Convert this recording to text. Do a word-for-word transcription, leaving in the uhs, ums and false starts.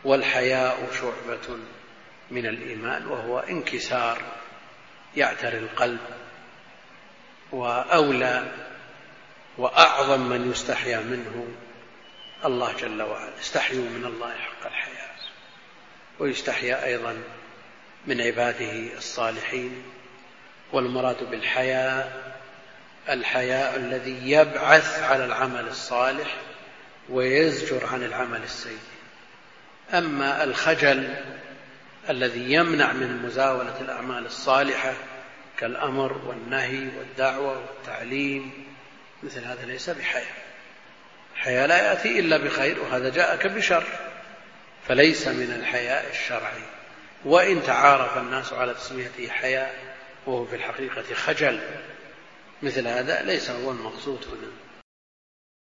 والحياء شعبة من الإيمان، وهو انكسار يعتري القلب. وأولى وأعظم من يستحيا منه الله جل وعلا. استحيوا من الله حق الحياء، ويستحيا أيضا من عباده الصالحين. والمراد بالحياء الحياء الذي يبعث على العمل الصالح ويزجر عن العمل السيء. أما الخجل الذي يمنع من مزاولة الأعمال الصالحة كالأمر والنهي والدعوة والتعليم، مثل هذا ليس بحياء. الحياء لا يأتي إلا بخير، وهذا جاءك بشر، فليس من الحياء الشرعي. وإن تعارف الناس على تسميته حياء وهو في الحقيقة خجل، مثل هذا ليس هو المقصود هنا.